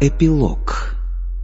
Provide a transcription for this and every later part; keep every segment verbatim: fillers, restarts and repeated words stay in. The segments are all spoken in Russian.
Эпилог.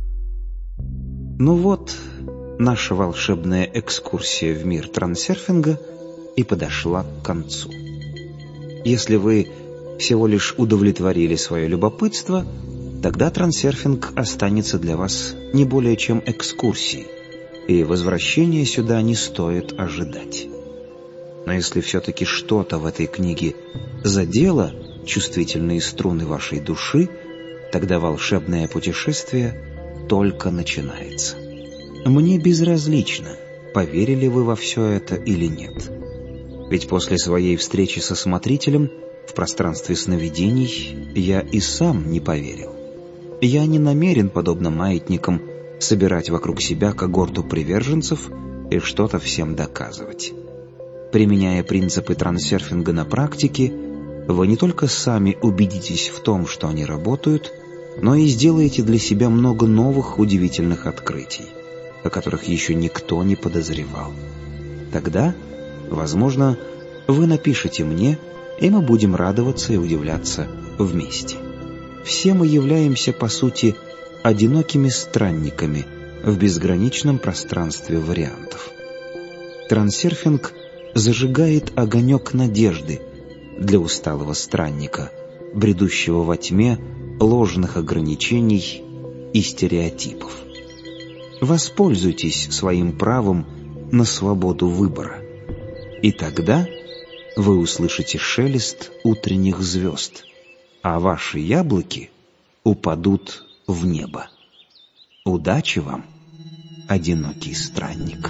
Ну вот, наша волшебная экскурсия в мир трансерфинга и подошла к концу. Если вы всего лишь удовлетворили свое любопытство, тогда трансерфинг останется для вас не более чем экскурсией, и возвращения сюда не стоит ожидать. Но если все-таки что-то в этой книге задело чувствительные струны вашей души, тогда волшебное путешествие только начинается. Мне безразлично, поверили вы во все это или нет. Ведь после своей встречи со смотрителем в пространстве сновидений я и сам не поверил. Я не намерен, подобно маятникам, собирать вокруг себя когорту приверженцев и что-то всем доказывать. Применяя принципы трансерфинга на практике, вы не только сами убедитесь в том, что они работают, но и сделаете для себя много новых удивительных открытий, о которых еще никто не подозревал. Тогда, возможно, вы напишите мне, и мы будем радоваться и удивляться вместе. Все мы являемся, по сути, одинокими странниками в безграничном пространстве вариантов. Трансерфинг зажигает огонек надежды для усталого странника, бредущего во тьме ложных ограничений и стереотипов. Воспользуйтесь своим правом на свободу выбора, и тогда вы услышите шелест утренних звезд, а ваши яблоки упадут в небо. Удачи вам, одинокий странник!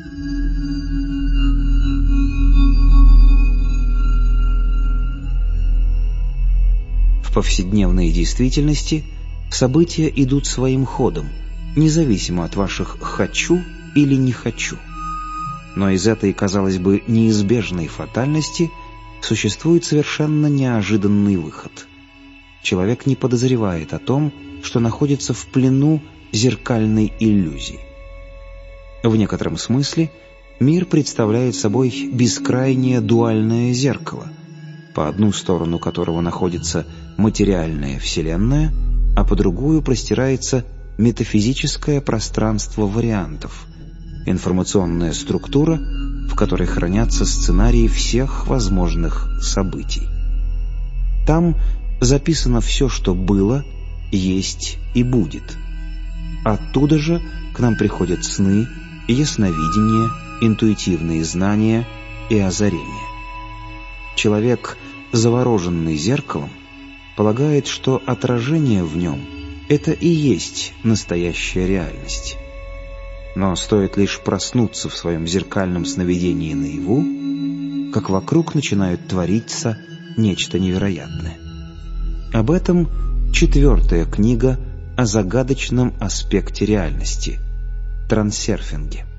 В повседневной действительности события идут своим ходом, независимо от ваших «хочу» или «не хочу». Но из этой, казалось бы, неизбежной фатальности существует совершенно неожиданный выход. Человек не подозревает о том, что находится в плену зеркальной иллюзии. В некотором смысле мир представляет собой бескрайнее дуальное зеркало, по одну сторону которого находится материальная вселенная, а по другую простирается метафизическое пространство вариантов, информационная структура, в которой хранятся сценарии всех возможных событий. Там записано все, что было, есть и будет. Оттуда же к нам приходят сны, ясновидение, интуитивные знания и озарения. Человек, завороженный зеркалом, полагает, что отражение в нем — это и есть настоящая реальность. Но стоит лишь проснуться в своем зеркальном сновидении наяву, как вокруг начинают твориться нечто невероятное. Об этом четвертая книга о загадочном аспекте реальности — трансерфинге.